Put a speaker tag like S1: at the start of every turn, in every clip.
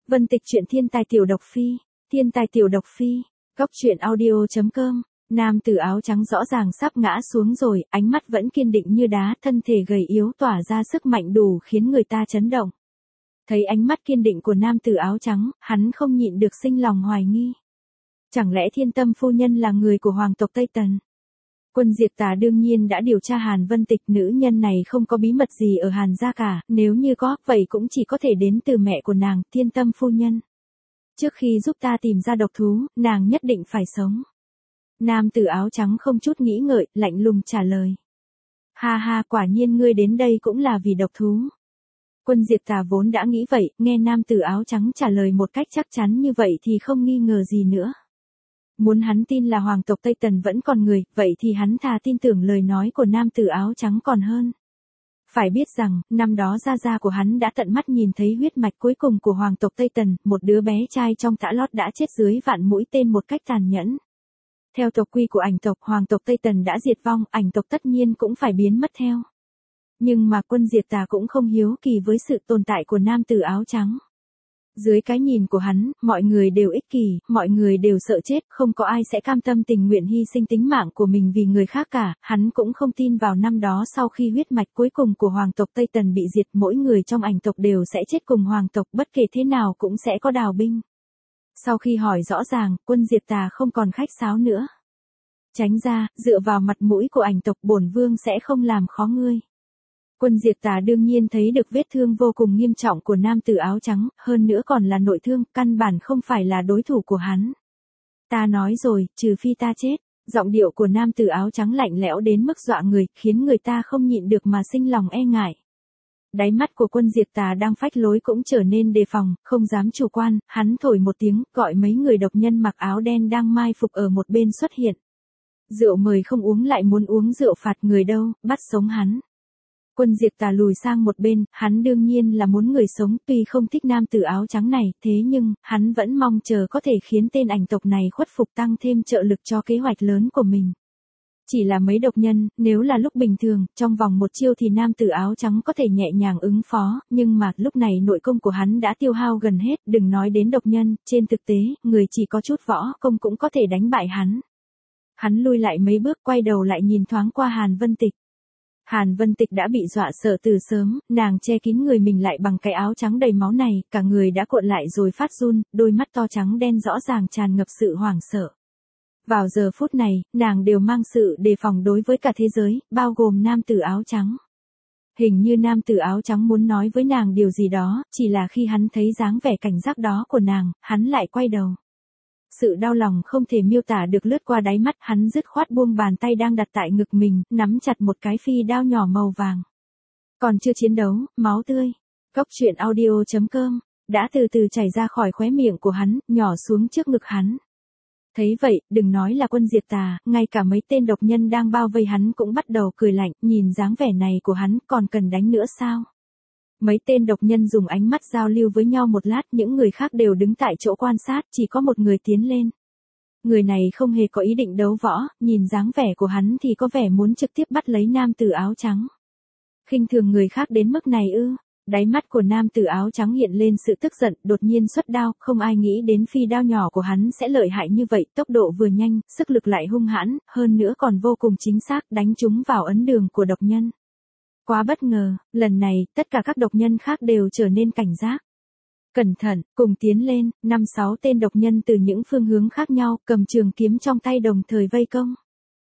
S1: Vân Tịch truyện thiên tài tiểu độc phi, thiên tài tiểu độc phi, góc truyện audio.com. Nam tử áo trắng rõ ràng sắp ngã xuống rồi, ánh mắt vẫn kiên định như đá, thân thể gầy yếu tỏa ra sức mạnh đủ khiến người ta chấn động. Thấy ánh mắt kiên định của nam tử áo trắng, hắn không nhịn được sinh lòng hoài nghi. Chẳng lẽ Thiên Tâm phu nhân là người của hoàng tộc Tây Tần? Quân Diệp Tà đương nhiên đã điều tra Hàn Vân Tịch, nữ nhân này không có bí mật gì ở Hàn gia cả, nếu như có, vậy cũng chỉ có thể đến từ mẹ của nàng, Thiên Tâm phu nhân. Trước khi giúp ta tìm ra độc thú, nàng nhất định phải sống. Nam tử áo trắng không chút nghĩ ngợi, lạnh lùng trả lời. Ha ha, quả nhiên ngươi đến đây cũng là vì độc thú. Quân Diệp Tà vốn đã nghĩ vậy, nghe nam tử áo trắng trả lời một cách chắc chắn như vậy thì không nghi ngờ gì nữa. Muốn hắn tin là hoàng tộc Tây Tần vẫn còn người, vậy thì hắn thà tin tưởng lời nói của nam tử áo trắng còn hơn. Phải biết rằng, năm đó gia của hắn đã tận mắt nhìn thấy huyết mạch cuối cùng của hoàng tộc Tây Tần, một đứa bé trai trong tã lót đã chết dưới vạn mũi tên một cách tàn nhẫn. Theo tộc quy của ảnh tộc, hoàng tộc Tây Tần đã diệt vong, ảnh tộc tất nhiên cũng phải biến mất theo. Nhưng mà Quân Diệp Tà cũng không hiếu kỳ với sự tồn tại của nam tử áo trắng. Dưới cái nhìn của hắn, mọi người đều ích kỷ, mọi người đều sợ chết, không có ai sẽ cam tâm tình nguyện hy sinh tính mạng của mình vì người khác cả. Hắn cũng không tin vào năm đó sau khi huyết mạch cuối cùng của hoàng tộc Tây Tần bị diệt, mỗi người trong ảnh tộc đều sẽ chết cùng hoàng tộc, bất kể thế nào cũng sẽ có đào binh. Sau khi hỏi rõ ràng, Quân Diệp Tà không còn khách sáo nữa. Tránh ra, dựa vào mặt mũi của ảnh tộc, bổn vương sẽ không làm khó ngươi. Quân Diệp Tà đương nhiên thấy được vết thương vô cùng nghiêm trọng của nam tử áo trắng, hơn nữa còn là nội thương, căn bản không phải là đối thủ của hắn. Ta nói rồi, trừ phi ta chết. Giọng điệu của nam tử áo trắng lạnh lẽo đến mức dọa người, khiến người ta không nhịn được mà sinh lòng e ngại. Đáy mắt của Quân Diệp Tà đang phách lối cũng trở nên đề phòng, không dám chủ quan, hắn thổi một tiếng, gọi mấy người độc nhân mặc áo đen đang mai phục ở một bên xuất hiện. Rượu mời không uống lại muốn uống rượu phạt người đâu, bắt sống hắn. Quân Diệp Tà lùi sang một bên, hắn đương nhiên là muốn người sống, tuy không thích nam tử áo trắng này, thế nhưng, hắn vẫn mong chờ có thể khiến tên ảnh tộc này khuất phục, tăng thêm trợ lực cho kế hoạch lớn của mình. Chỉ là mấy độc nhân, nếu là lúc bình thường, trong vòng một chiêu thì nam tử áo trắng có thể nhẹ nhàng ứng phó, nhưng mà, lúc này nội công của hắn đã tiêu hao gần hết, đừng nói đến độc nhân, trên thực tế, người chỉ có chút võ công cũng có thể đánh bại hắn. Hắn lui lại mấy bước, quay đầu lại nhìn thoáng qua Hàn Vân Tịch. Hàn Vân Tịch đã bị dọa sợ từ sớm, nàng che kín người mình lại bằng cái áo trắng đầy máu này, cả người đã cuộn lại rồi phát run, đôi mắt to trắng đen rõ ràng tràn ngập sự hoảng sợ. Vào giờ phút này, nàng đều mang sự đề phòng đối với cả thế giới, bao gồm nam tử áo trắng. Hình như nam tử áo trắng muốn nói với nàng điều gì đó, chỉ là khi hắn thấy dáng vẻ cảnh giác đó của nàng, hắn lại quay đầu. Sự đau lòng không thể miêu tả được lướt qua đáy mắt, hắn dứt khoát buông bàn tay đang đặt tại ngực mình, nắm chặt một cái phi đao nhỏ màu vàng. Còn chưa chiến đấu, máu tươi. Góc truyện audio.com, đã từ từ chảy ra khỏi khóe miệng của hắn, nhỏ xuống trước ngực hắn. Thấy vậy, đừng nói là Quân Diệp Tà, ngay cả mấy tên độc nhân đang bao vây hắn cũng bắt đầu cười lạnh, nhìn dáng vẻ này của hắn, còn cần đánh nữa sao? Mấy tên độc nhân dùng ánh mắt giao lưu với nhau một lát, những người khác đều đứng tại chỗ quan sát, chỉ có một người tiến lên. Người này không hề có ý định đấu võ, nhìn dáng vẻ của hắn thì có vẻ muốn trực tiếp bắt lấy nam tử áo trắng. Khinh thường người khác đến mức này ư? Đáy mắt của nam tử áo trắng hiện lên sự tức giận, đột nhiên xuất đao, không ai nghĩ đến phi đao nhỏ của hắn sẽ lợi hại như vậy, tốc độ vừa nhanh, sức lực lại hung hãn, hơn nữa còn vô cùng chính xác, đánh trúng vào ấn đường của độc nhân. Quá bất ngờ, lần này, tất cả các độc nhân khác đều trở nên cảnh giác. Cẩn thận, cùng tiến lên, 5-6 tên độc nhân từ những phương hướng khác nhau, cầm trường kiếm trong tay đồng thời vây công.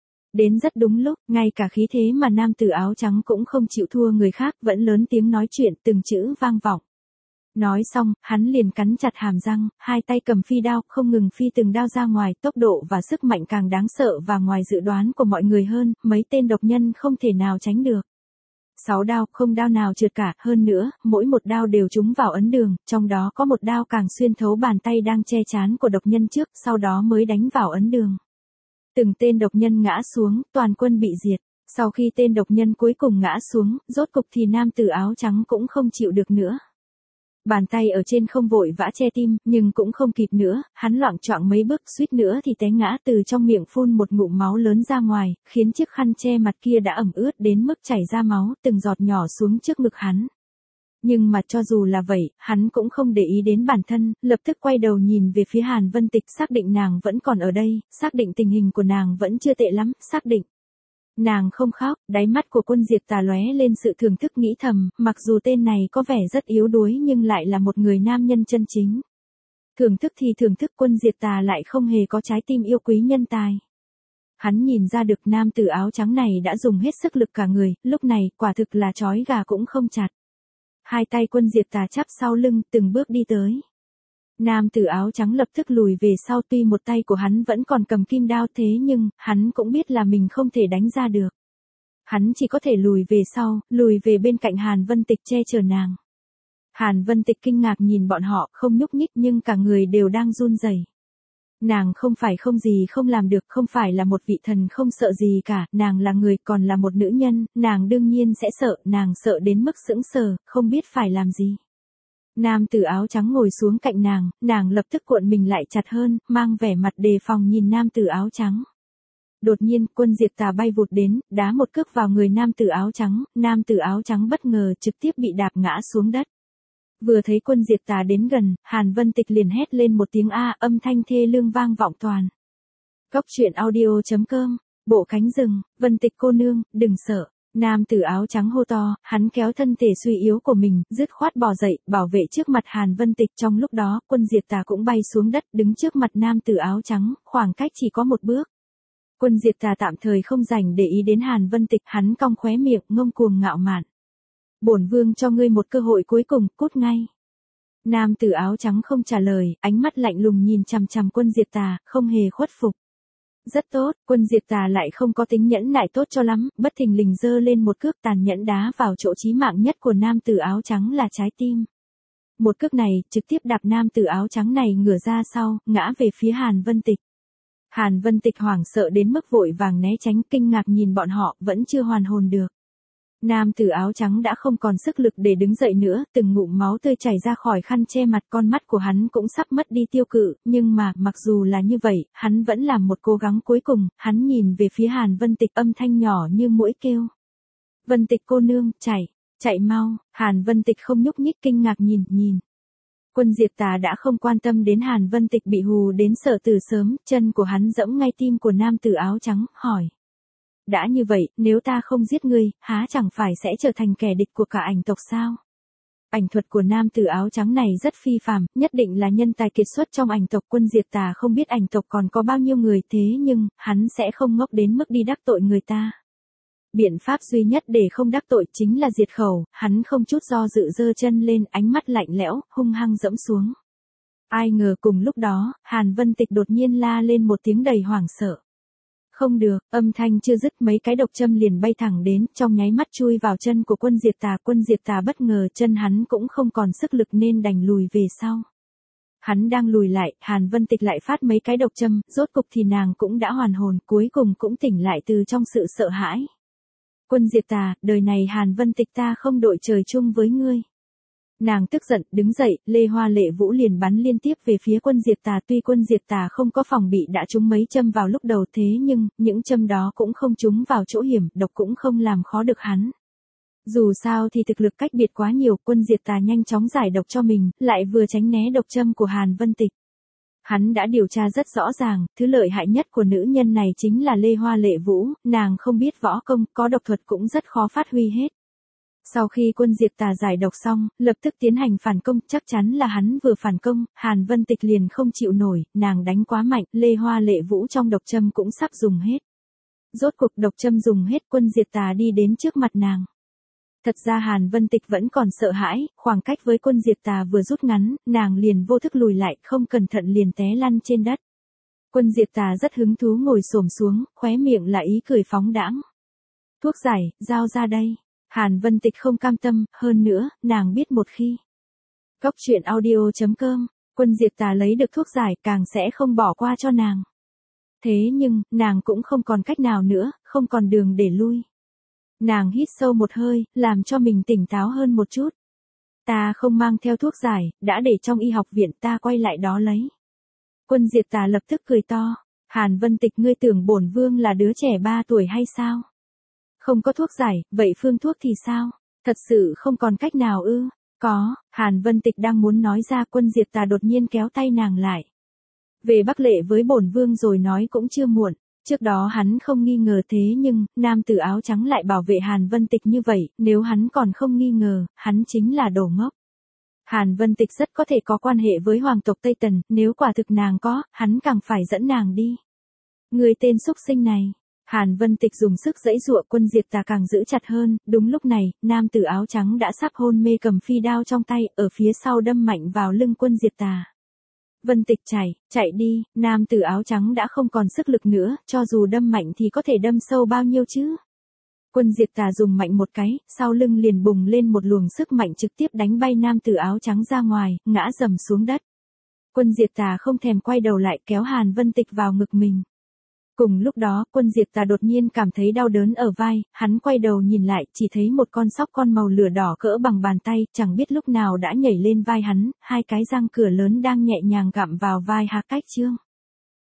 S1: Đến rất đúng lúc, ngay cả khí thế mà nam tử áo trắng cũng không chịu thua người khác, vẫn lớn tiếng nói chuyện, từng chữ vang vọng. Nói xong, hắn liền cắn chặt hàm răng, hai tay cầm phi đao, không ngừng phi từng đao ra ngoài, tốc độ và sức mạnh càng đáng sợ và ngoài dự đoán của mọi người hơn, mấy tên độc nhân không thể nào tránh được. 6 đao, không đao nào trượt cả, hơn nữa, mỗi một đao đều trúng vào ấn đường, trong đó có một đao càng xuyên thấu bàn tay đang che chán của độc nhân trước, sau đó mới đánh vào ấn đường. Từng tên độc nhân ngã xuống, toàn quân bị diệt. Sau khi tên độc nhân cuối cùng ngã xuống, rốt cục thì nam tử áo trắng cũng không chịu được nữa. Bàn tay ở trên không vội vã che tim, nhưng cũng không kịp nữa, hắn loạng choạng mấy bước, suýt nữa thì té ngã, từ trong miệng phun một ngụm máu lớn ra ngoài, khiến chiếc khăn che mặt kia đã ẩm ướt đến mức chảy ra máu, từng giọt nhỏ xuống trước ngực hắn. Nhưng mà cho dù là vậy, hắn cũng không để ý đến bản thân, lập tức quay đầu nhìn về phía Hàn Vân Tịch, xác định nàng vẫn còn ở đây, xác định tình hình của nàng vẫn chưa tệ lắm, xác định. Nàng không khóc, đáy mắt của Quân Diệp Tà lóe lên sự thưởng thức, nghĩ thầm, mặc dù tên này có vẻ rất yếu đuối nhưng lại là một người nam nhân chân chính. Thưởng thức thì thưởng thức, Quân Diệp Tà lại không hề có trái tim yêu quý nhân tài. Hắn nhìn ra được nam tử áo trắng này đã dùng hết sức lực cả người, lúc này quả thực là trói gà cũng không chặt. Hai tay Quân Diệp Tà chắp sau lưng, từng bước đi tới. Nam tử áo trắng lập tức lùi về sau, tuy một tay của hắn vẫn còn cầm kim đao thế nhưng, hắn cũng biết là mình không thể đánh ra được. Hắn chỉ có thể lùi về sau, lùi về bên cạnh Hàn Vân Tịch che chở nàng. Hàn Vân Tịch kinh ngạc nhìn bọn họ, không nhúc nhích nhưng cả người đều đang run rẩy. Nàng không phải không gì không làm được, không phải là một vị thần không sợ gì cả, nàng là người, còn là một nữ nhân, nàng đương nhiên sẽ sợ, nàng sợ đến mức sững sờ, không biết phải làm gì. Nam tử áo trắng ngồi xuống cạnh nàng lập tức cuộn mình lại chặt hơn, mang vẻ mặt đề phòng nhìn nam tử áo trắng. Đột nhiên, Quân Diệp Tà bay vụt đến, đá một cước vào người nam tử áo trắng bất ngờ trực tiếp bị đạp ngã xuống đất. Vừa thấy Quân Diệp Tà đến gần, Hàn Vân Tịch liền hét lên một tiếng a, âm thanh thê lương vang vọng toàn. Góc truyện audio.com, bộ cánh rừng, Vân Tịch cô nương, đừng sợ. Nam tử áo trắng hô to, hắn kéo thân thể suy yếu của mình, dứt khoát bò dậy, bảo vệ trước mặt Hàn Vân Tịch. Trong lúc đó, Quân Diệp Tà cũng bay xuống đất, đứng trước mặt nam tử áo trắng, khoảng cách chỉ có một bước. Quân Diệp Tà tạm thời không dành để ý đến Hàn Vân Tịch, hắn cong khóe miệng, ngông cuồng ngạo mạn. Bổn vương cho ngươi một cơ hội cuối cùng, cút ngay. Nam tử áo trắng không trả lời, ánh mắt lạnh lùng nhìn chằm chằm Quân Diệp Tà, không hề khuất phục. Rất tốt, Quân Diệp Tà lại không có tính nhẫn nại tốt cho lắm, bất thình lình giơ lên một cước tàn nhẫn đá vào chỗ chí mạng nhất của nam tử áo trắng là trái tim. Một cước này, trực tiếp đạp nam tử áo trắng này ngửa ra sau, ngã về phía Hàn Vân Tịch. Hàn Vân Tịch hoảng sợ đến mức vội vàng né tránh, kinh ngạc nhìn bọn họ, vẫn chưa hoàn hồn được. Nam tử áo trắng đã không còn sức lực để đứng dậy nữa, từng ngụm máu tươi chảy ra khỏi khăn che mặt, con mắt của hắn cũng sắp mất đi tiêu cự, nhưng mà, mặc dù là như vậy, hắn vẫn làm một cố gắng cuối cùng, hắn nhìn về phía Hàn Vân Tịch, âm thanh nhỏ như muỗi kêu. Vân Tịch cô nương, chạy mau, Hàn Vân Tịch không nhúc nhích, kinh ngạc nhìn. Quân Diệp Tà đã không quan tâm đến Hàn Vân Tịch bị hù đến sợ từ sớm, chân của hắn giẫm ngay tim của nam tử áo trắng, hỏi. Đã như vậy, nếu ta không giết ngươi, há chẳng phải sẽ trở thành kẻ địch của cả ảnh tộc sao? Ảnh thuật của nam tử áo trắng này rất phi phàm, nhất định là nhân tài kiệt xuất trong ảnh tộc. Quân Diệp Tà không biết ảnh tộc còn có bao nhiêu người, thế nhưng, hắn sẽ không ngốc đến mức đi đắc tội người ta. Biện pháp duy nhất để không đắc tội chính là diệt khẩu, hắn không chút do dự giơ chân lên, ánh mắt lạnh lẽo, hung hăng dẫm xuống. Ai ngờ cùng lúc đó, Hàn Vân Tịch đột nhiên la lên một tiếng đầy hoảng sợ. Không được, âm thanh chưa dứt mấy cái độc châm liền bay thẳng đến, trong nháy mắt chui vào chân của Quân Diệp Tà. Quân Diệp Tà bất ngờ chân hắn cũng không còn sức lực nên đành lùi về sau. Hắn đang lùi lại, Hàn Vân Tịch lại phát mấy cái độc châm, rốt cục thì nàng cũng đã hoàn hồn, cuối cùng cũng tỉnh lại từ trong sự sợ hãi. Quân Diệp Tà, đời này Hàn Vân Tịch ta không đội trời chung với ngươi. Nàng tức giận, đứng dậy, Lê Hoa Lệ Vũ liền bắn liên tiếp về phía Quân Diệp Tà. Tuy Quân Diệp Tà không có phòng bị đã trúng mấy châm vào lúc đầu, thế nhưng, những châm đó cũng không trúng vào chỗ hiểm, độc cũng không làm khó được hắn. Dù sao thì thực lực cách biệt quá nhiều, Quân Diệp Tà nhanh chóng giải độc cho mình, lại vừa tránh né độc châm của Hàn Vân Tịch. Hắn đã điều tra rất rõ ràng, thứ lợi hại nhất của nữ nhân này chính là Lê Hoa Lệ Vũ, nàng không biết võ công, có độc thuật cũng rất khó phát huy hết. Sau khi Quân Diệp Tà giải độc xong, lập tức tiến hành phản công, chắc chắn là hắn vừa phản công, Hàn Vân Tịch liền không chịu nổi, nàng đánh quá mạnh, Lê Hoa Lệ Vũ trong độc châm cũng sắp dùng hết. Rốt cuộc độc châm dùng hết, Quân Diệp Tà đi đến trước mặt nàng. Thật ra Hàn Vân Tịch vẫn còn sợ hãi, khoảng cách với Quân Diệp Tà vừa rút ngắn, nàng liền vô thức lùi lại, không cẩn thận liền té lăn trên đất. Quân Diệp Tà rất hứng thú ngồi xổm xuống, khóe miệng là ý cười phóng đãng. Thuốc giải, giao ra đây. Hàn Vân Tịch không cam tâm, hơn nữa, nàng biết một khi. Góc truyện audio.com, Quân Diệp Tà lấy được thuốc giải càng sẽ không bỏ qua cho nàng. Thế nhưng, nàng cũng không còn cách nào nữa, không còn đường để lui. Nàng hít sâu một hơi, làm cho mình tỉnh táo hơn một chút. Ta không mang theo thuốc giải, đã để trong y học viện, ta quay lại đó lấy. Quân Diệp Tà lập tức cười to. Hàn Vân Tịch, ngươi tưởng bổn vương là đứa trẻ 3 tuổi hay sao? Không có thuốc giải, vậy phương thuốc thì sao? Thật sự không còn cách nào ư? Có, Hàn Vân Tịch đang muốn nói ra, Quân Diệp Tà đột nhiên kéo tay nàng lại. Về Bắc Lệ với bổn vương rồi nói cũng chưa muộn. Trước đó hắn không nghi ngờ, thế nhưng, nam tử áo trắng lại bảo vệ Hàn Vân Tịch như vậy, nếu hắn còn không nghi ngờ, hắn chính là đồ ngốc. Hàn Vân Tịch rất có thể có quan hệ với hoàng tộc Tây Tần, nếu quả thực nàng có, hắn càng phải dẫn nàng đi. Người tên xúc sinh này. Hàn Vân Tịch dùng sức giãy giụa, Quân Diệp Tà càng giữ chặt hơn, đúng lúc này, nam tử áo trắng đã sắp hôn mê cầm phi đao trong tay, ở phía sau đâm mạnh vào lưng Quân Diệp Tà. Vân Tịch chạy đi, nam tử áo trắng đã không còn sức lực nữa, cho dù đâm mạnh thì có thể đâm sâu bao nhiêu chứ. Quân Diệp Tà dùng mạnh một cái, sau lưng liền bùng lên một luồng sức mạnh trực tiếp đánh bay nam tử áo trắng ra ngoài, ngã rầm xuống đất. Quân Diệp Tà không thèm quay đầu lại, kéo Hàn Vân Tịch vào ngực mình. Cùng lúc đó, Quân Diệp Tà đột nhiên cảm thấy đau đớn ở vai, hắn quay đầu nhìn lại, chỉ thấy một con sóc con màu lửa đỏ cỡ bằng bàn tay, chẳng biết lúc nào đã nhảy lên vai hắn, hai cái răng cửa lớn đang nhẹ nhàng gặm vào vai Hạc Cách Trương.